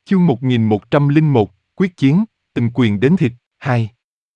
Chương 1101, quyết chiến, tình quyền đến thịt, 2.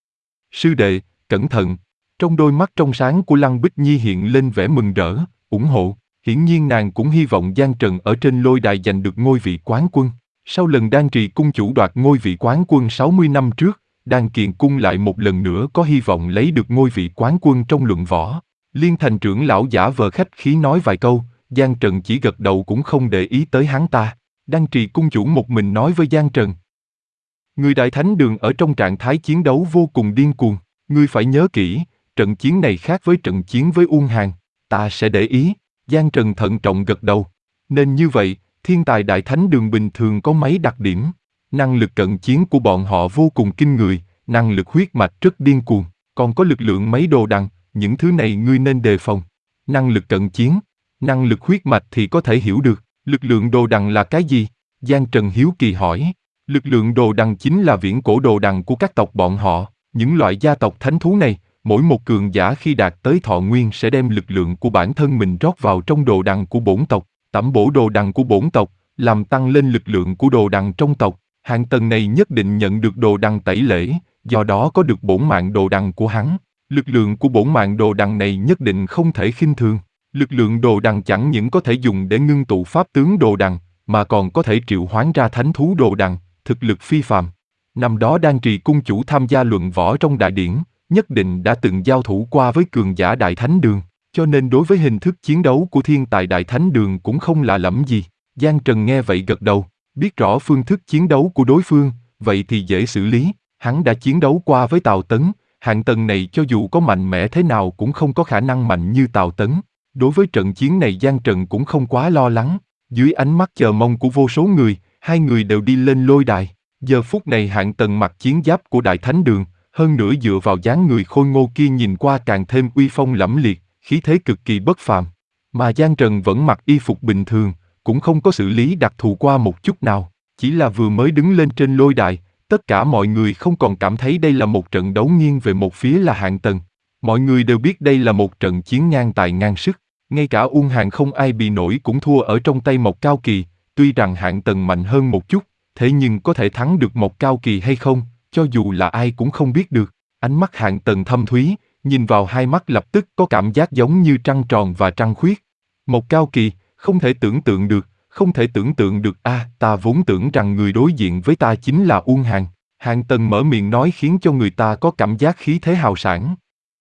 Sư đệ, cẩn thận. Trong đôi mắt trong sáng của Lăng Bích Nhi hiện lên vẻ mừng rỡ, ủng hộ. Hiển nhiên nàng cũng hy vọng Giang Trần ở trên lôi đài giành được ngôi vị quán quân. Sau lần Đan Trì cung chủ đoạt ngôi vị quán quân 60 năm trước, Đan Kiền cung lại một lần nữa có hy vọng lấy được ngôi vị quán quân trong luận võ. Liên Thành trưởng lão giả vờ khách khí nói vài câu, Giang Trần chỉ gật đầu cũng không để ý tới hắn ta. Đan Trì cung chủ một mình nói với Giang Trần. Người Đại Thánh Đường ở trong trạng thái chiến đấu vô cùng điên cuồng, ngươi phải nhớ kỹ, trận chiến này khác với trận chiến với Uông Hàn, ta sẽ để ý. Giang Trần thận trọng gật đầu. Nên như vậy, thiên tài Đại Thánh Đường bình thường có mấy đặc điểm. Năng lực cận chiến của bọn họ vô cùng kinh người, năng lực huyết mạch rất điên cuồng, còn có lực lượng mấy đồ đằng, những thứ này ngươi nên đề phòng. Năng lực cận chiến, năng lực huyết mạch thì có thể hiểu được, lực lượng đồ đằng là cái gì? Giang Trần hiếu kỳ hỏi. Lực lượng đồ đằng chính là viễn cổ đồ đằng của các tộc bọn họ, những loại gia tộc thánh thú này, mỗi một cường giả khi đạt tới thọ nguyên sẽ đem lực lượng của bản thân mình rót vào trong đồ đằng của bổn tộc, tẩm bổ đồ đằng của bổn tộc, làm tăng lên lực lượng của đồ đằng trong tộc. Hạng tầng này nhất định nhận được đồ đằng tẩy lễ, do đó có được bổn mạng đồ đằng của hắn. Lực lượng của bổn mạng đồ đằng này nhất định không thể khinh thường. Lực lượng đồ đằng chẳng những có thể dùng để ngưng tụ pháp tướng đồ đằng, mà còn có thể triệu hoán ra thánh thú đồ đằng, thực lực phi phàm. Năm đó Đan Trì cung chủ tham gia luận võ trong đại điển, nhất định đã từng giao thủ qua với cường giả Đại Thánh Đường, cho nên đối với hình thức chiến đấu của thiên tài Đại Thánh Đường cũng không lạ lẫm gì. Giang Trần nghe vậy gật đầu, biết rõ phương thức chiến đấu của đối phương, vậy thì dễ xử lý. Hắn đã chiến đấu qua với Tào Tấn, hạng tầng này cho dù có mạnh mẽ thế nào cũng không có khả năng mạnh như Tào Tấn. Đối với trận chiến này Giang Trần cũng không quá lo lắng. Dưới ánh mắt chờ mong của vô số người, hai người đều đi lên lôi đài. Giờ phút này hạng tầng mặc chiến giáp của Đại Thánh Đường, hơn nữa dựa vào dáng người khôi ngô kia nhìn qua càng thêm uy phong lẫm liệt, khí thế cực kỳ bất phàm. Mà Giang Trần vẫn mặc y phục bình thường, cũng không có xử lý đặc thù qua một chút nào. Chỉ là vừa mới đứng lên trên lôi đài, tất cả mọi người không còn cảm thấy đây là một trận đấu nghiêng về một phía là hạng tầng. Mọi người đều biết đây là một trận chiến ngang tài ngang sức. Ngay cả Uông Hàn không ai bị nổi cũng thua ở trong tay Mộc Cao Kỳ. Tuy rằng hạng tầng mạnh hơn một chút, thế nhưng có thể thắng được Mộc Cao Kỳ hay không, cho dù là ai cũng không biết được. Ánh mắt hạng tầng thâm thúy, nhìn vào hai mắt lập tức có cảm giác giống như trăng tròn và trăng khuyết. Mộc Cao Kỳ, không thể tưởng tượng được, không thể tưởng tượng được ta vốn tưởng rằng người đối diện với ta chính là Uông Hàn. Hạng tầng mở miệng nói khiến cho người ta có cảm giác khí thế hào sảng.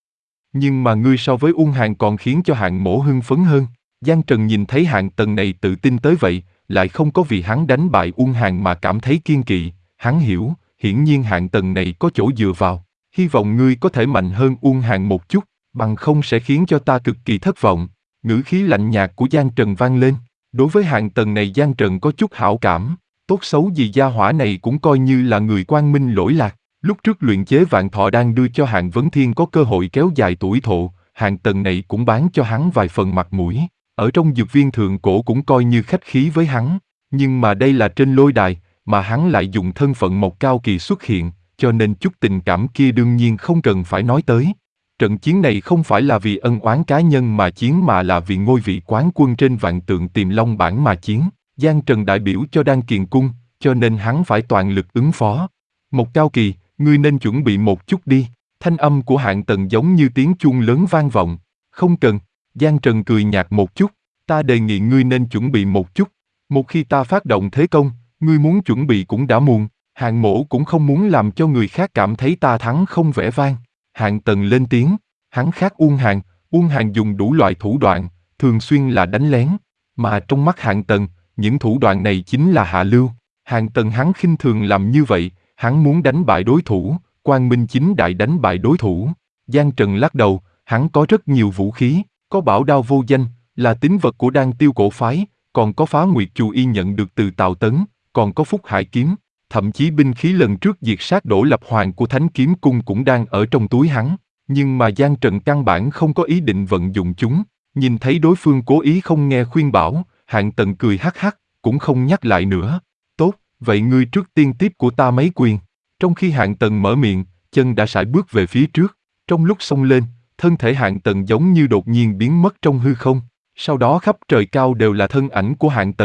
Nhưng mà ngươi so với Uông Hàn còn khiến cho hạng mỗ hưng phấn hơn. Giang Trần nhìn thấy hạng tầng này tự tin tới vậy, lại không có vì hắn đánh bại Uông Hàn mà cảm thấy kiên kỵ. Hắn hiểu, hiển nhiên hạng tầng này có chỗ dựa vào. Hy vọng ngươi có thể mạnh hơn Uông Hàn một chút, bằng không sẽ khiến cho ta cực kỳ thất vọng. Ngữ khí lạnh nhạt của Giang Trần vang lên. Đối với hạng tầng này Giang Trần có chút hảo cảm. Tốt xấu gì gia hỏa này cũng coi như là người quang minh lỗi lạc. Lúc trước luyện chế vạn thọ đan đưa cho hạng Vấn Thiên có cơ hội kéo dài tuổi thọ, hạng tầng này cũng bán cho hắn vài phần mặt mũi. Ở trong dược viên thượng cổ cũng coi như khách khí với hắn. Nhưng mà đây là trên lôi đài, mà hắn lại dùng thân phận Mộc Cao Kỳ xuất hiện, cho nên chút tình cảm kia đương nhiên không cần phải nói tới. Trận chiến này không phải là vì ân oán cá nhân mà chiến mà là vì ngôi vị quán quân trên vạn tượng Tiềm Long bản mà chiến. Giang Trần đại biểu cho Đan Kiền cung, cho nên hắn phải toàn lực ứng phó. Mộc Cao Kỳ, ngươi nên chuẩn bị một chút đi. Thanh âm của hạng tầng giống như tiếng chuông lớn vang vọng. Không cần. Giang Trần cười nhạt một chút. Ta đề nghị ngươi nên chuẩn bị một chút. Một khi ta phát động thế công, ngươi muốn chuẩn bị cũng đã muộn. Hạng mỗ cũng không muốn làm cho người khác cảm thấy ta thắng không vẻ vang. Hạng tầng lên tiếng. Hắn khác Uông Hàn dùng đủ loại thủ đoạn, thường xuyên là đánh lén. Mà trong mắt hạng tầng, những thủ đoạn này chính là hạ lưu. Hạng tầng hắn khinh thường làm như vậy. Hắn muốn đánh bại đối thủ, quang minh chính đại đánh bại đối thủ. Giang Trần lắc đầu, hắn có rất nhiều vũ khí, có bảo đao vô danh, là tín vật của Đan Tiêu cổ phái, còn có Phá Nguyệt Chù Y nhận được từ Tào Tấn, còn có Phúc Hải kiếm, thậm chí binh khí lần trước diệt sát Đỗ Lập Hoàng của Thánh Kiếm Cung cũng đang ở trong túi hắn. Nhưng mà Giang Trần căn bản không có ý định vận dụng chúng. Nhìn thấy đối phương cố ý không nghe khuyên bảo, hạng tầng cười hắc hắc, cũng không nhắc lại nữa. Tốt, vậy ngươi trước tiên tiếp của ta mấy quyền. Trong khi hạng tầng mở miệng, chân đã sải bước về phía trước. Trong lúc xông lên, thân thể hạng tầng giống như đột nhiên biến mất trong hư không. Sau đó khắp trời cao đều là thân ảnh của hạng tầng,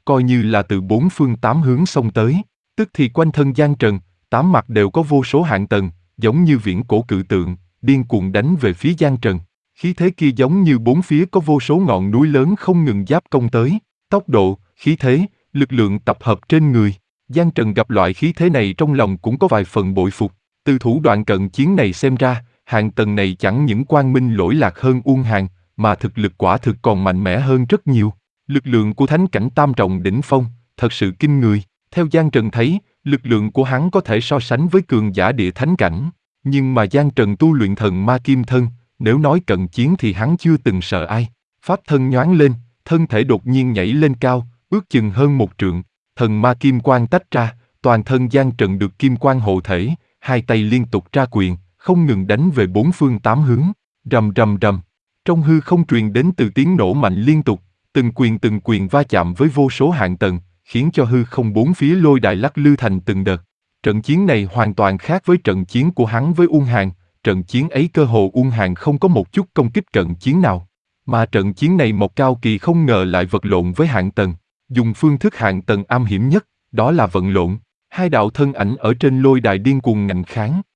coi như là từ bốn phương tám hướng xông tới. Tức thì quanh thân Giang Trần, tám mặt đều có vô số hạng tầng, giống như viễn cổ cự tượng, điên cuồng đánh về phía Giang Trần. Khí thế kia giống như bốn phía có vô số ngọn núi lớn không ngừng giáp công tới. Tốc độ, khí thế, lực lượng tập hợp trên người. Giang Trần gặp loại khí thế này trong lòng cũng có vài phần bội phục. Từ thủ đoạn cận chiến này xem ra, hạng tầng này chẳng những quang minh lỗi lạc hơn Uông Hàn, mà thực lực quả thực còn mạnh mẽ hơn rất nhiều. Lực lượng của thánh cảnh tam trọng đỉnh phong, thật sự kinh người. Theo Giang Trần thấy, lực lượng của hắn có thể so sánh với cường giả địa thánh cảnh. Nhưng mà Giang Trần tu luyện thần ma kim thân, nếu nói cận chiến thì hắn chưa từng sợ ai. Pháp thân nhoáng lên, thân thể đột nhiên nhảy lên cao, ước chừng hơn 1 trượng. Thần ma kim quang tách ra, toàn thân Giang Trần được kim quang hộ thể, hai tay liên tục ra quyền, không ngừng đánh về bốn phương tám hướng. Rầm rầm rầm. Trong hư không truyền đến từ tiếng nổ mạnh liên tục, từng quyền va chạm với vô số hạng tầng, khiến cho hư không bốn phía lôi đài lắc lư thành từng đợt. Trận chiến này hoàn toàn khác với trận chiến của hắn với Uông Hàn, trận chiến ấy cơ hồ Uông Hàn không có một chút công kích cận chiến nào. Mà trận chiến này Mộc Cao Kỳ không ngờ lại vật lộn với hạng tầng, dùng phương thức hạng tầng am hiểm nhất, đó là vận lộn. Hai đạo thân ảnh ở trên lôi đài điên cuồng ngạnh kháng,